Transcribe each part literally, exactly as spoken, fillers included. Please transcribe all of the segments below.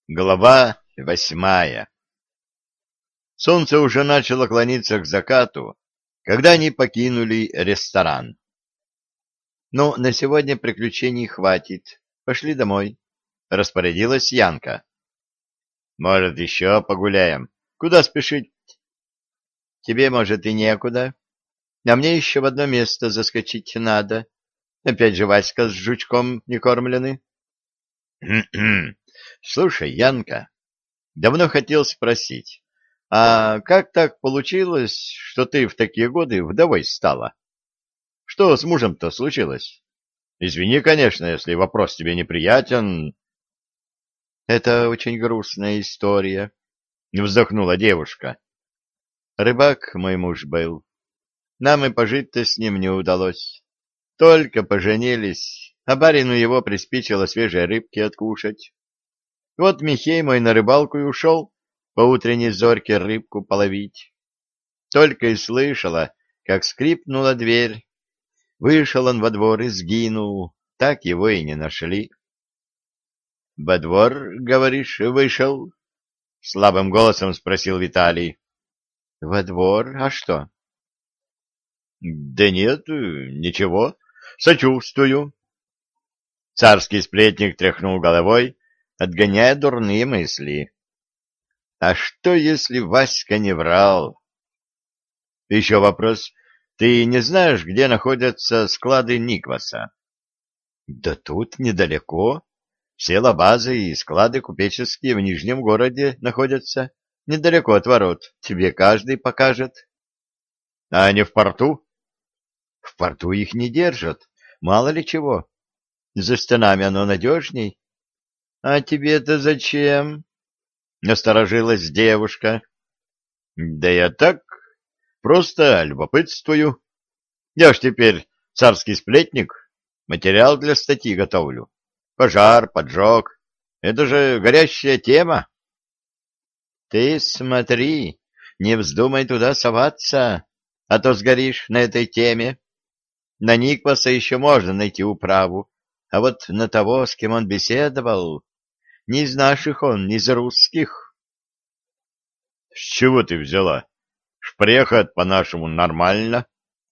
Глава восьмая. Солнце уже начало клониться к закату, когда они покинули ресторан. «Ну, на сегодня приключений хватит. Пошли домой», — распорядилась Янка. «Может, еще погуляем? Куда спешить?» «Тебе, может, и некуда. А мне еще в одно место заскочить надо. Опять же Васька с жучком не кормлены». «Слушай, Янка, давно хотел спросить, а как так получилось, что ты в такие годы вдовой стала? Что с мужем-то случилось? Извини, конечно, если вопрос тебе неприятен». «Это очень грустная история», — вздохнула девушка. «Рыбак мой муж был. Нам и пожить-то с ним не удалось. Только поженились, а барину его приспичило свежей рыбки откушать. Вот Михей мой на рыбалку и ушел по утренней зорьке рыбку половить. Только и слышала, как скрипнула дверь. Вышел он во двор и сгинул, так его и не нашли». — Во двор, говоришь, вышел? — слабым голосом спросил Виталий. — Во двор? А что? — Да нет, ничего, сочувствую. Царский сплетник тряхнул головой, отгоняя дурные мысли. А что, если Васька не врал? Еще вопрос. Ты не знаешь, где находятся склады Никваса? Да тут, недалеко. Все лабазы и склады купеческие в Нижнем городе находятся. Недалеко от ворот. Тебе каждый покажет. А не в порту? В порту их не держат. Мало ли чего. За стенами оно надежней. А тебе-то зачем? Насторожилась девушка. Да я так, просто любопытствую. Я ж теперь царский сплетник, материал для статьи готовлю. Пожар, поджог — это же горящая тема. Ты смотри, не вздумай туда соваться, а то сгоришь на этой теме. На Никваса еще можно найти управу, а вот на того, с кем он беседовал, не из наших он, не из русских. — С чего ты взяла? Шпрехат по-нашему нормально.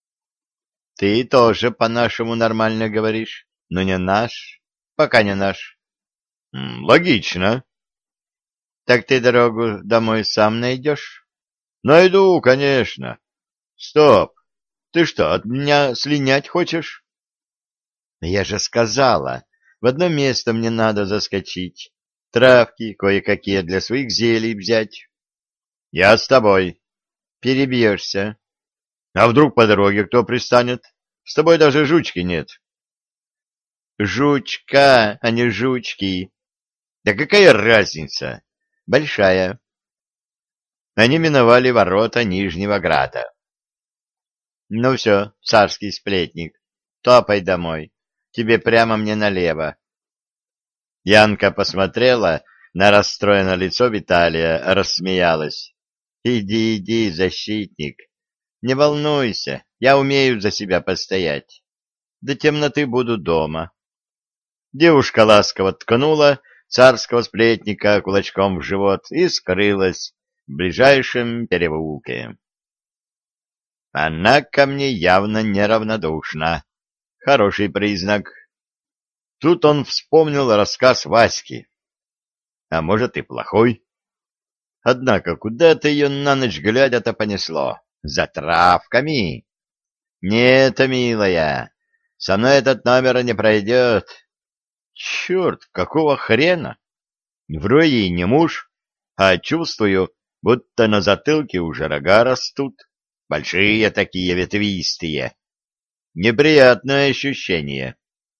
— Ты тоже по-нашему нормально говоришь, но не наш, пока не наш. — Логично. — Так ты дорогу домой сам найдешь? — Найду, конечно. — Стоп, ты что, от меня слинять хочешь? — Я же сказала, в одно место мне надо заскочить, травки кое-какие для своих зелий взять. — Я с тобой. — Перебьешься. — А вдруг по дороге кто пристанет? С тобой даже жучки нет. — Жучка, а не жучки. — Да какая разница? — Большая. Они миновали ворота Нижнего Града. — Ну все, царский сплетник, топай домой. Тебе прямо мне налево. Янка посмотрела на расстроенное лицо Виталия, рассмеялась. — Иди, иди, защитник. Не волнуйся, я умею за себя постоять. До темноты буду дома. Девушка ласково ткнула царского сплетника кулачком в живот и скрылась в ближайшем переулке. Она ко мне явно неравнодушна. Хороший признак. Тут он вспомнил рассказ Васьки. А может и плохой. Однако куда-то ее на ночь глядя-то понесло. За травками. Нет, милая, со мной этот номер не пройдет. Черт, какого хрена? Вроде и не муж, а чувствую, будто на затылке уже рога растут. Большие такие, ветвистые. Неприятное ощущение.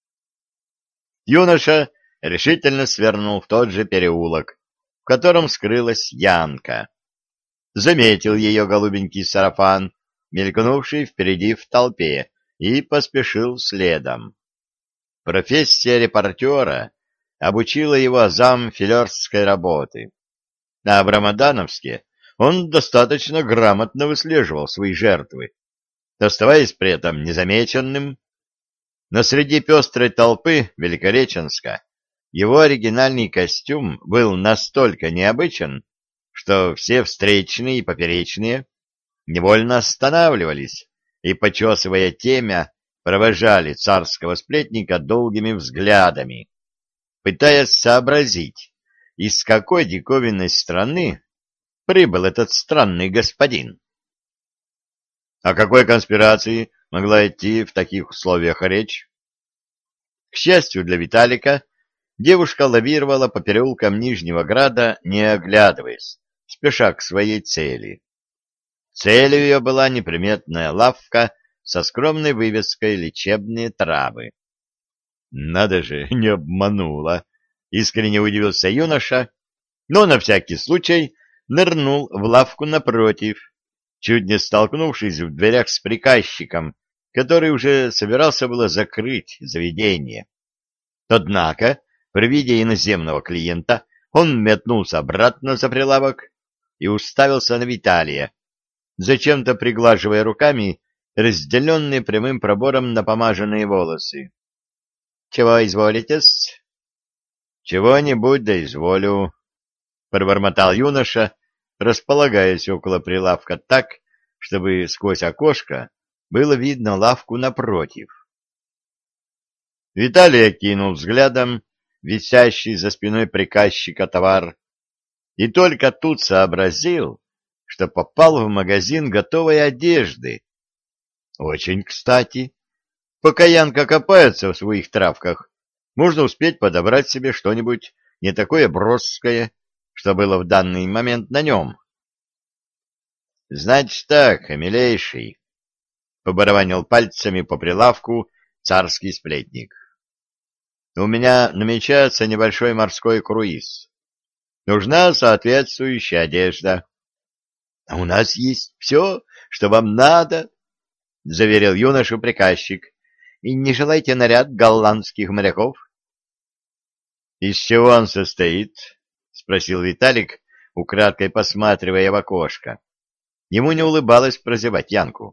Юноша решительно свернул в тот же переулок, в котором скрылась Янка. Заметил ее голубенький сарафан, мелькнувший впереди в толпе, и поспешил следом. Профессия репортера обучила его азам филерской работы, а в Рамадановске он достаточно грамотно выслеживал свои жертвы, оставаясь при этом незамеченным. Но среди пестрой толпы Великореченска Его оригинальный костюм был настолько необычен, что все встречные и поперечные невольно останавливались и, почесывая темя, провожали царского сплетника долгими взглядами, пытаясь сообразить, из какой диковинной страны прибыл этот странный господин. О какой конспирации могла идти в таких условиях речь? К счастью для Виталика, девушка лавировала по переулкам Нижнего Града, не оглядываясь, спеша к своей цели. Целью ее была неприметная лавка со скромной вывеской «Лечебные травы». Надо же, не обманула! Искренне удивился юноша, но на всякий случай нырнул в лавку напротив, чуть не столкнувшись в дверях с приказчиком, который уже собирался было закрыть заведение. Однако, при виде иноземного клиента, он метнулся обратно за прилавок и уставился на Виталия, зачем-то приглаживая руками разделенные прямым пробором напомаженные волосы. — Чего изволите-с? — Чего-нибудь да изволю, — пробормотал юноша, располагаясь около прилавка так, чтобы сквозь окошко было видно лавку напротив. Виталий окинул взглядом висящий за спиной приказчика товар и только тут сообразил, что попал в магазин готовой одежды. Очень кстати. Пока Янка копается в своих травках, можно успеть подобрать себе что-нибудь не такое броское, что было в данный момент на нем. — Значит так, милейший, — побарабанил пальцами по прилавку царский сплетник. — У меня намечается небольшой морской круиз. Нужна соответствующая одежда. — А у нас есть все, что вам надо, — заверил юношу приказчик. — И не желаете наряд голландских моряков? — Из чего он состоит? — спросил Виталик, украдкой посматривая в окошко. Ему не улыбалось прозевать Янку.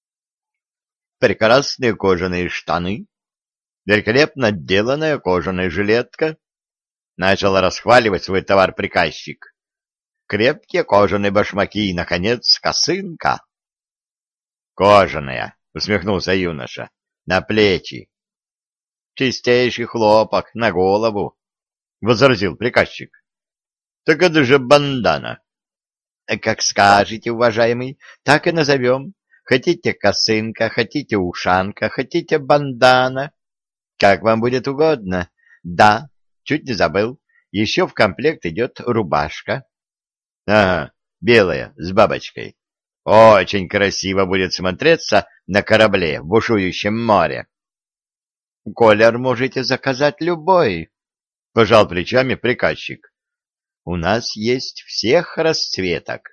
— Прекрасные кожаные штаны, великолепно отделанная кожаная жилетка. Начал расхваливать свой товар приказчик. Крепкие кожаные башмаки и, наконец, косынка. — Кожаная, — усмехнулся юноша. На плечи. Чистейший хлопок на голову, — возразил приказчик. — Так это же бандана. — Как скажете, уважаемый, так и назовем. Хотите косынка, хотите ушанка, хотите бандана. Как вам будет угодно. Да, чуть не забыл. Еще в комплект идет рубашка. — Ага, белая, с бабочкой. Очень красиво будет смотреться на корабле в бушующем море. — Колер можете заказать любой, — пожал плечами приказчик. — У нас есть всех расцветок.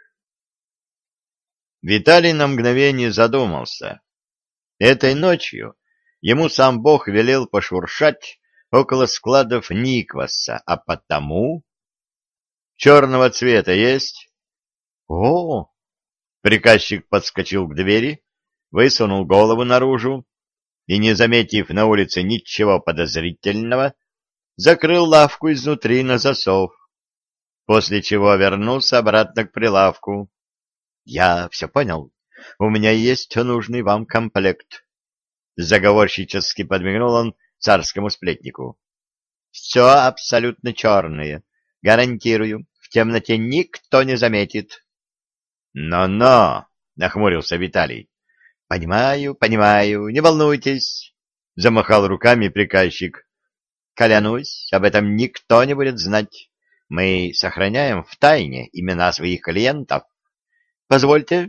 Виталий на мгновение задумался. Этой ночью ему сам Бог велел пошуршать около складов Никваса, а потому... Черного цвета есть? — О! Приказчик подскочил к двери, высунул голову наружу и, не заметив на улице ничего подозрительного, закрыл лавку изнутри на засов, после чего вернулся обратно к прилавку. — Я все понял. У меня есть нужный вам комплект. Заговорщически подмигнул он царскому сплетнику. — Все абсолютно черное. Гарантирую, в темноте никто не заметит. «Но-но!» — нахмурился Виталий. «Понимаю, понимаю, не волнуйтесь!» — замахал руками приказчик. «Клянусь, об этом никто не будет знать. Мы сохраняем в тайне имена своих клиентов. Позвольте».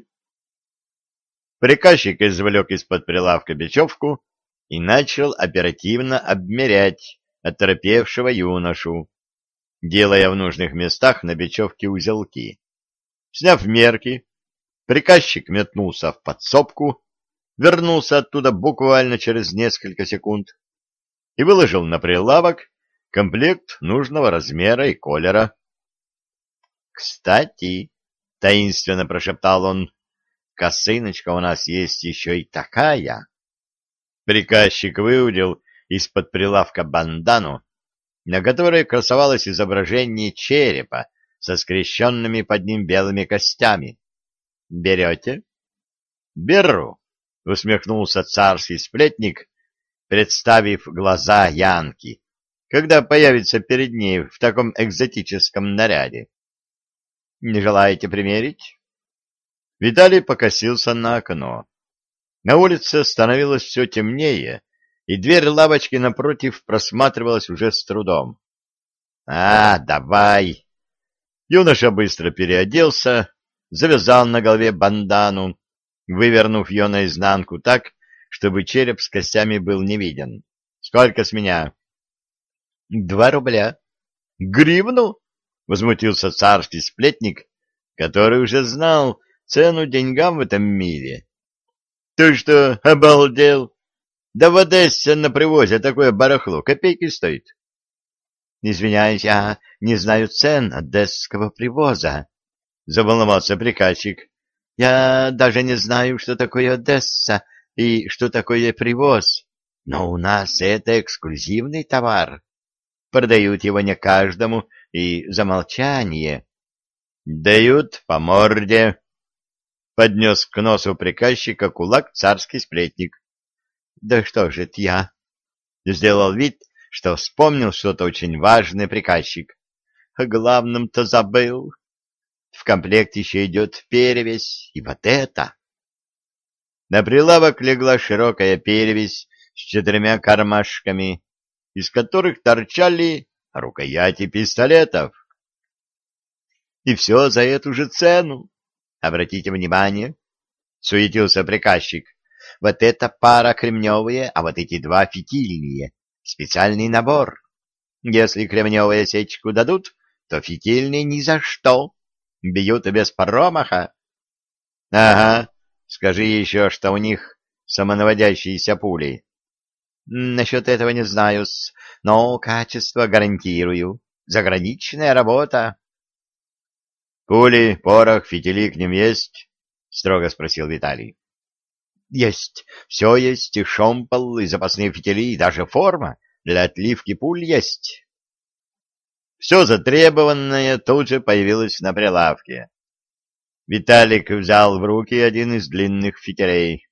Приказчик извлек из-под прилавка бечевку и начал оперативно обмерять оторопевшего юношу, делая в нужных местах на бечевке узелки. Сняв мерки, приказчик метнулся в подсобку, вернулся оттуда буквально через несколько секунд и выложил на прилавок комплект нужного размера и колера. — Кстати, — таинственно прошептал он, — косыночка у нас есть еще и такая. Приказчик выудил из-под прилавка бандану, на которой красовалось изображение черепа со скрещенными под ним белыми костями. «Берете?» «Беру», — усмехнулся царский сплетник, представив глаза Янки, когда появится перед ней в таком экзотическом наряде. «Не желаете примерить?» Виталий покосился на окно. На улице становилось все темнее, и дверь лавочки напротив просматривалась уже с трудом. «А, давай!» Юноша быстро переоделся, завязал на голове бандану, вывернув ее наизнанку так, чтобы череп с костями был не виден. «Сколько с меня?» «Два рубля». «Гривну?» — возмутился царский сплетник, который уже знал цену деньгам в этом мире. «Ты что, обалдел? Да в Одессе на привозе такое барахло копейки стоит». «Извиняюсь, я не знаю цен одесского привоза», — заволновался приказчик. «Я даже не знаю, что такое Одесса и что такое привоз, но у нас это эксклюзивный товар. Продают его не каждому и за молчание». «Дают по морде», — поднес к носу приказчика кулак царский сплетник. «Да что же это я?» — сделал вид, что вспомнил что-то очень важное приказчик. «О главном-то забыл. В комплект еще идет перевесь, и вот это». На прилавок легла широкая перевесь с четырьмя кармашками, из которых торчали рукояти пистолетов. «И все за эту же цену. Обратите внимание», — суетился приказчик. «Вот эта пара кремневые, а вот эти два фитильные. Специальный набор. Если кремневые сечку дадут, то фитильные ни за что. Бьют без промаха». «Ага, скажи еще, что у них самонаводящиеся пули». «Насчет этого не знаю, но качество гарантирую. Заграничная работа». «Пули, порох, фитили к ним есть?» — строго спросил Виталий. «Есть. Все есть, и шомпол, и запасные фитили, и даже форма для отливки пуль есть». Все затребованное тут же появилось на прилавке. Виталик взял в руки один из длинных фитилей.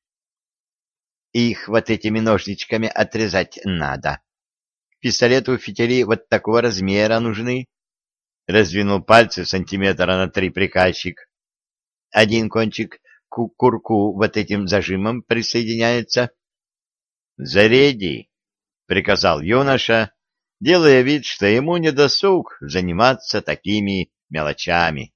«Их вот этими ножничками отрезать надо. Пистолету фитили вот такого размера нужны». Раздвинул пальцы сантиметра на три приказчик. Один кончик к курку вот этим зажимом присоединяется. «Заряди», — приказал юноша, делая вид, что ему не досуг заниматься такими мелочами.